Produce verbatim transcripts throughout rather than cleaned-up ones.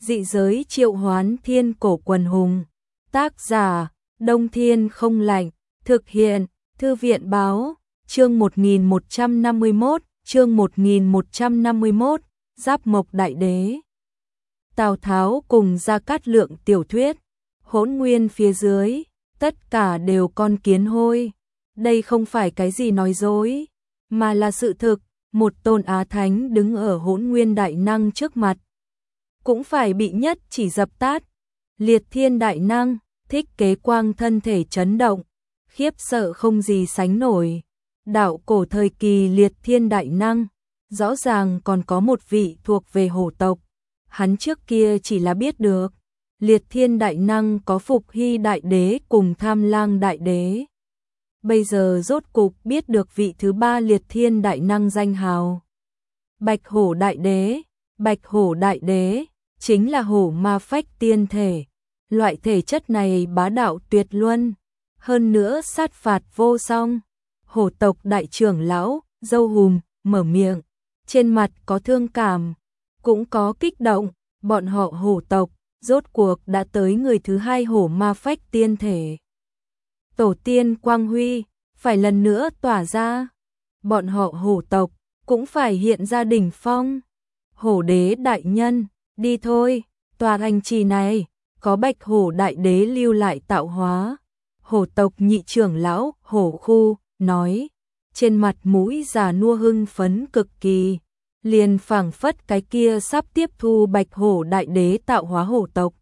Dị giới triệu hoán thiên cổ quần hùng. Tác giả, Đông Thiên Không Lạnh. Thực hiện, Thư viện báo. Chương một nghìn một trăm năm mươi mốt, chương một nghìn một trăm năm mươi mốt, Giáp Mộc Đại Đế. Tào Tháo cùng Gia Cát Lượng tiểu thuyết. Hỗn nguyên phía dưới, tất cả đều con kiến hôi. Đây không phải cái gì nói dối, mà là sự thực. Một tôn Á Thánh đứng ở hỗn nguyên đại năng trước mặt, cũng phải bị nhất chỉ dập tát. Liệt thiên đại năng, Thích Kế Quang thân thể chấn động, khiếp sợ không gì sánh nổi. Đạo cổ thời kỳ liệt thiên đại năng, rõ ràng còn có một vị thuộc về hổ tộc. Hắn trước kia chỉ là biết được, liệt thiên đại năng có Phục Hy đại đế cùng Tham Lang đại đế. Bây giờ rốt cục biết được vị thứ ba liệt thiên đại năng danh hào. Bạch hổ đại đế, bạch hổ đại đế, chính là hổ ma phách tiên thể. Loại thể chất này bá đạo tuyệt luân, hơn nữa sát phạt vô song. Hổ tộc đại trưởng lão, Dâu Hùm, mở miệng, trên mặt có thương cảm, cũng có kích động. Bọn họ hổ tộc, rốt cuộc đã tới người thứ hai hổ ma phách tiên thể. Tổ tiên Quang Huy, phải lần nữa tỏa ra. Bọn họ hổ tộc, cũng phải hiện ra đỉnh phong. Hổ đế đại nhân, đi thôi, tòa thành trì này, có bạch hổ đại đế lưu lại tạo hóa. Hổ tộc nhị trưởng lão, hổ khu, nói, trên mặt mũi già nua hưng phấn cực kỳ. Liền phảng phất cái kia sắp tiếp thu bạch hổ đại đế tạo hóa hổ tộc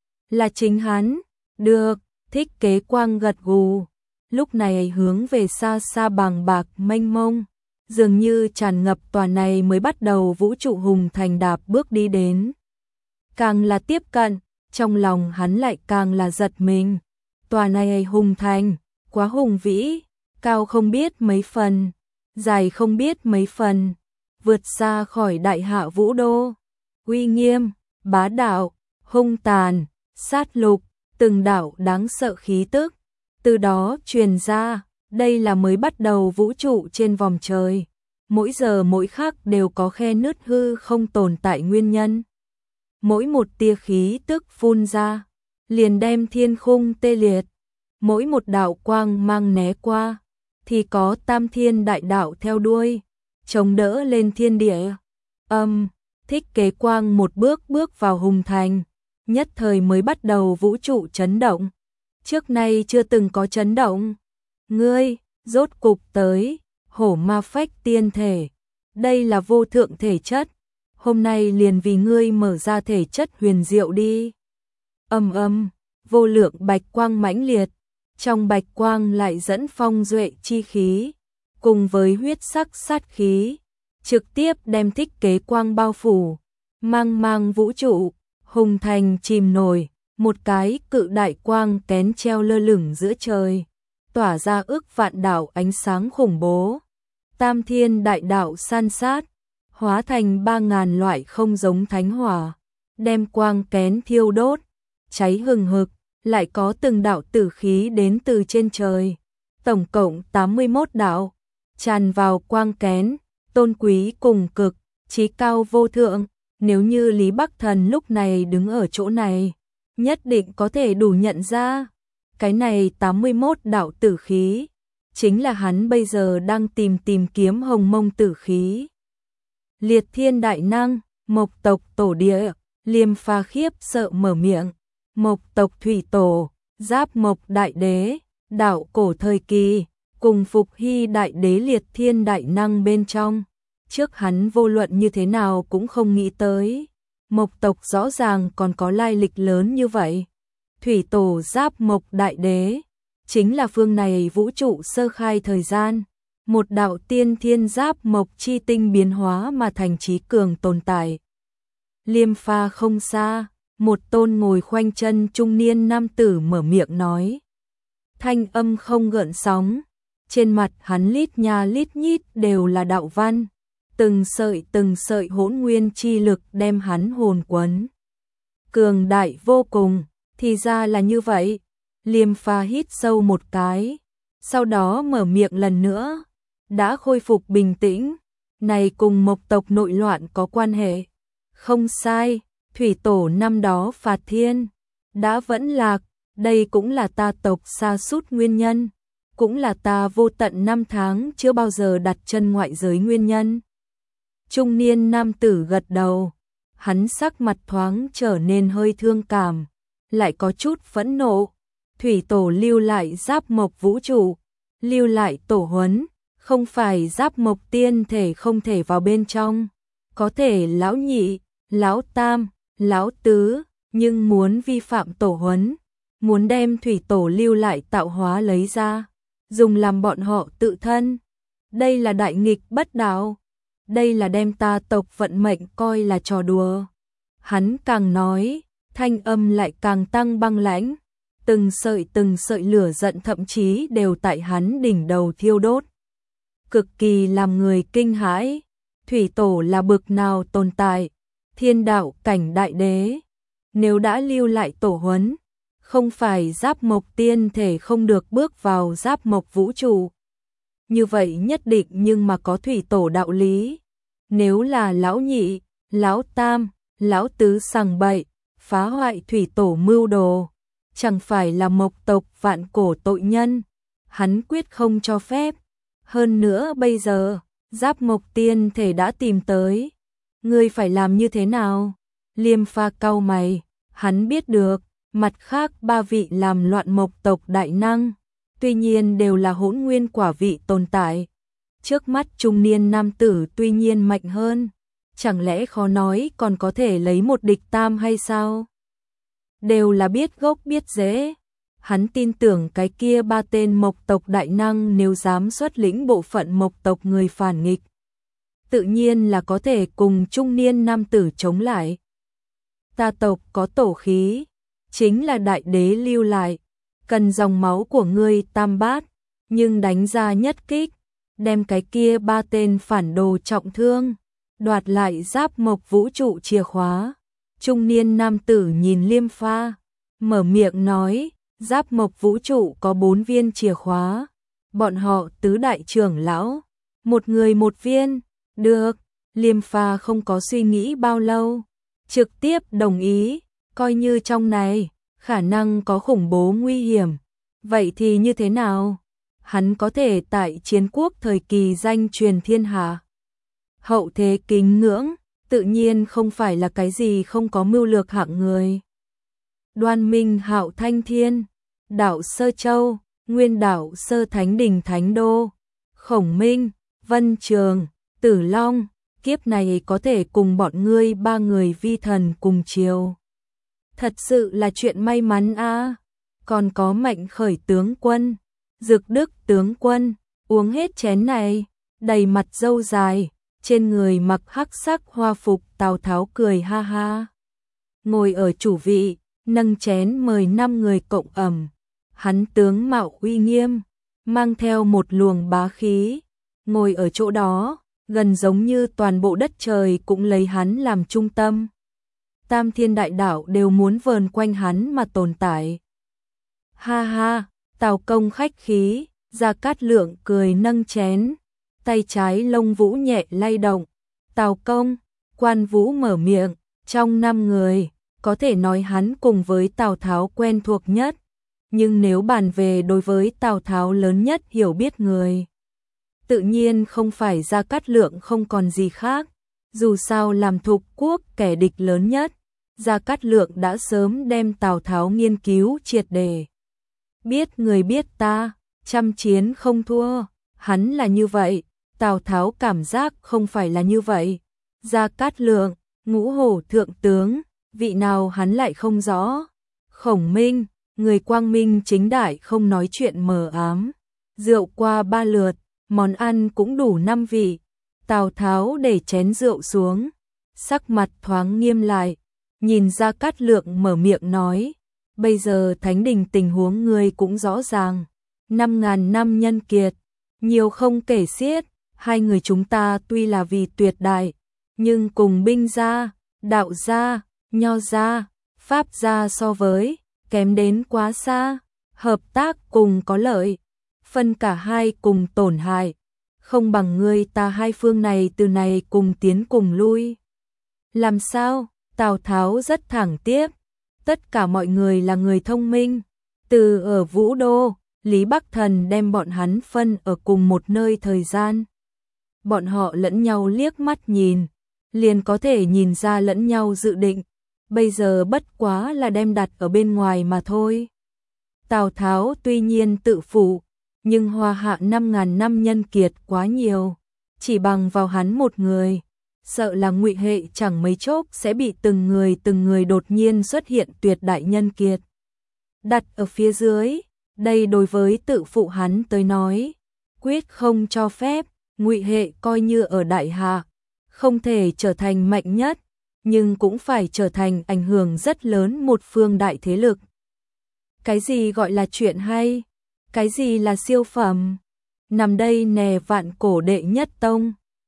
là chính hắn. Được, Thích Kế Quang gật gù. Lúc này hướng về xa xa bàng bạc mênh mông, dường như tràn ngập tòa này mới bắt đầu vũ trụ hùng thành đạp bước đi đến. Càng là tiếp cận, trong lòng hắn lại càng là giật mình. Tòa này hùng thành, quá hùng vĩ, cao không biết mấy phần, dài không biết mấy phần, vượt xa khỏi đại hạ vũ đô. Uy nghiêm, bá đạo, hung tàn, sát lục, từng đạo đáng sợ khí tức, từ đó truyền ra. Đây là mới bắt đầu vũ trụ trên vòng trời, mỗi giờ mỗi khắc đều có khe nứt hư không tồn tại nguyên nhân. Mỗi một tia khí tức phun ra, liền đem thiên khung tê liệt. Mỗi một đạo quang mang né qua, thì có tam thiên đại đạo theo đuôi, chống đỡ lên thiên địa. Âm, Thích Kế Quang một bước bước vào hùng thành, nhất thời mới bắt đầu vũ trụ chấn động. Trước nay chưa từng có chấn động. Ngươi, rốt cục tới, hổ ma phách tiên thể. Đây là vô thượng thể chất. Hôm nay liền vì ngươi mở ra thể chất huyền diệu đi. Âm âm, vô lượng bạch quang mãnh liệt. Trong bạch quang lại dẫn phong duệ chi khí, cùng với huyết sắc sát khí, trực tiếp đem Thích Kế Quang bao phủ. Mang mang vũ trụ, hùng thành chìm nổi, một cái cự đại quang kén treo lơ lửng giữa trời, tỏa ra ước vạn đạo ánh sáng khủng bố. Tam thiên đại đạo san sát, hóa thành ba ngàn loại không giống thánh hỏa, đem quang kén thiêu đốt, cháy hừng hực. Lại có từng đạo tử khí đến từ trên trời, tổng cộng tám mươi mốt đạo, tràn vào quang kén, tôn quý cùng cực, chí cao vô thượng. Nếu như Lý Bắc Thần lúc này đứng ở chỗ này, nhất định có thể đủ nhận ra, cái này tám mươi mốt đạo tử khí, chính là hắn bây giờ đang tìm tìm kiếm hồng mông tử khí. Liệt thiên đại năng, mộc tộc tổ địa, Liêm Pha khiếp sợ mở miệng. Mộc tộc thủy tổ, Giáp Mộc đại đế, đạo cổ thời kỳ, cùng Phục Hy đại đế liệt thiên đại năng bên trong. Trước hắn vô luận như thế nào cũng không nghĩ tới, Mộc tộc rõ ràng còn có lai lịch lớn như vậy. Thủy tổ Giáp Mộc đại đế, chính là phương này vũ trụ sơ khai thời gian, một đạo tiên thiên Giáp Mộc chi tinh biến hóa mà thành trí cường tồn tại. Liêm Pha không xa, một tôn ngồi khoanh chân trung niên nam tử mở miệng nói. Thanh âm không gợn sóng, trên mặt hắn lít nha lít nhít đều là đạo văn, từng sợi từng sợi hỗn nguyên chi lực đem hắn hồn quấn. Cường đại vô cùng, thì ra là như vậy. Liêm Pha hít sâu một cái, sau đó mở miệng lần nữa, đã khôi phục bình tĩnh. Này cùng Mộc tộc nội loạn có quan hệ. Không sai. thủy tổ năm đó phạt thiên, đã vẫn lạc, đây cũng là ta tộc sa sút nguyên nhân, cũng là ta vô tận năm tháng chưa bao giờ đặt chân ngoại giới nguyên nhân. Trung niên nam tử gật đầu, hắn sắc mặt thoáng trở nên hơi thương cảm, lại có chút phẫn nộ. Thủy tổ lưu lại giáp mộc vũ trụ, lưu lại tổ huấn, không phải giáp mộc tiên thể không thể vào bên trong, có thể lão nhị, lão tam, lão tứ, nhưng muốn vi phạm tổ huấn, muốn đem thủy tổ lưu lại tạo hóa lấy ra, dùng làm bọn họ tự thân. Đây là đại nghịch bất đạo, đây là đem ta tộc vận mệnh coi là trò đùa. Hắn càng nói, thanh âm lại càng tăng băng lãnh, từng sợi từng sợi lửa giận thậm chí đều tại hắn đỉnh đầu thiêu đốt. Cực kỳ làm người kinh hãi, thủy tổ là bực nào tồn tại, thiên đạo cảnh đại đế, nếu đã lưu lại tổ huấn, không phải giáp mộc tiên thể không được bước vào giáp mộc vũ trụ. Như vậy nhất định nhưng mà có thủy tổ đạo lý, nếu là lão nhị, lão tam, lão tứ sằng bậy, phá hoại thủy tổ mưu đồ, chẳng phải là mộc tộc vạn cổ tội nhân, hắn quyết không cho phép. Hơn nữa bây giờ, giáp mộc tiên thể đã tìm tới, ngươi phải làm như thế nào? Liêm Pha cau mày, hắn biết được, mặt khác ba vị làm loạn mộc tộc đại năng, tuy nhiên đều là hỗn nguyên quả vị tồn tại. Trước mắt trung niên nam tử tuy nhiên mạnh hơn, chẳng lẽ khó nói còn có thể lấy một địch tam hay sao? Đều là biết gốc biết rễ. Hắn tin tưởng cái kia ba tên mộc tộc đại năng nếu dám xuất lĩnh bộ phận mộc tộc người phản nghịch, tự nhiên là có thể cùng trung niên nam tử chống lại. Ta tộc có tổ khí, chính là đại đế lưu lại, cần dòng máu của ngươi tam bát, nhưng đánh ra nhất kích, đem cái kia ba tên phản đồ trọng thương, đoạt lại giáp mộc vũ trụ chìa khóa. Trung niên nam tử nhìn Liêm Pha, mở miệng nói, giáp mộc vũ trụ có bốn viên chìa khóa, bọn họ tứ đại trưởng lão, một người một viên, được. Liêm Pha không có suy nghĩ bao lâu, trực tiếp đồng ý, coi như trong này, khả năng có khủng bố nguy hiểm, vậy thì như thế nào? Hắn có thể tại chiến quốc thời kỳ danh truyền thiên hạ, hậu thế kính ngưỡng, tự nhiên không phải là cái gì không có mưu lược hạng người. Đoan Minh Hạo Thanh Thiên, đảo Sơ Châu, nguyên đảo Sơ Thánh Đình Thánh Đô, Khổng Minh, Vân Trường, Tử Long, kiếp này có thể cùng bọn ngươi ba người vi thần cùng chiều. Thật sự là chuyện may mắn a. À. Còn có Mạnh Khởi tướng quân, Dực Đức tướng quân, uống hết chén này, đầy mặt râu dài, trên người mặc hắc sắc hoa phục. Tào Tháo cười ha ha, ngồi ở chủ vị, nâng chén mời năm người cộng ẩm. Hắn tướng mạo uy nghiêm, mang theo một luồng bá khí, ngồi ở chỗ đó, gần giống như toàn bộ đất trời cũng lấy hắn làm trung tâm. Tam thiên đại đạo đều muốn vờn quanh hắn mà tồn tại. Ha ha, Tào công khách khí, Gia Cát Lượng cười nâng chén, tay trái lông vũ nhẹ lay động. Tào công, Quan Vũ mở miệng, trong năm người, có thể nói hắn cùng với Tào Tháo quen thuộc nhất, nhưng nếu bàn về đối với Tào Tháo lớn nhất hiểu biết người, tự nhiên không phải Gia Cát Lượng không còn gì khác, dù sao làm thục quốc kẻ địch lớn nhất, Gia Cát Lượng đã sớm đem Tào Tháo nghiên cứu triệt để. Biết người biết ta, trăm chiến không thua, hắn là như vậy, Tào Tháo cảm giác không phải là như vậy. Gia Cát Lượng, Ngũ Hổ thượng tướng, vị nào hắn lại không rõ. Khổng Minh, người quang minh chính đại không nói chuyện mờ ám. Rượu qua ba lượt, món ăn cũng đủ năm vị. Tào Tháo để chén rượu xuống, sắc mặt thoáng nghiêm lại, nhìn Gia Cát Lượng mở miệng nói, bây giờ Thánh Đình tình huống người cũng rõ ràng, năm ngàn năm nhân kiệt, nhiều không kể xiết, hai người chúng ta tuy là vì tuyệt đại, nhưng cùng binh gia, đạo gia, nho gia, pháp gia so với, kém đến quá xa, hợp tác cùng có lợi, phân cả hai cùng tổn hại, không bằng ngươi ta hai phương này từ này cùng tiến cùng lui. Làm sao? Tào Tháo rất thẳng tiếp, tất cả mọi người là người thông minh, từ ở Vũ Đô, Lý Bắc Thần đem bọn hắn phân ở cùng một nơi thời gian. Bọn họ lẫn nhau liếc mắt nhìn, liền có thể nhìn ra lẫn nhau dự định, bây giờ bất quá là đem đặt ở bên ngoài mà thôi. Tào Tháo tuy nhiên tự phụ, nhưng Hoa Hạ năm ngàn năm nhân kiệt quá nhiều, chỉ bằng vào hắn một người, sợ là Ngụy Hệ chẳng mấy chốc sẽ bị từng người từng người đột nhiên xuất hiện tuyệt đại nhân kiệt đặt ở phía dưới, đây đối với tự phụ hắn tới nói, quyết không cho phép. Ngụy Hệ coi như ở đại hạ, không thể trở thành mạnh nhất, nhưng cũng phải trở thành ảnh hưởng rất lớn một phương đại thế lực. Cái gì gọi là chuyện hay? Cái gì là siêu phẩm? Nằm đây nè vạn cổ đệ nhất tông.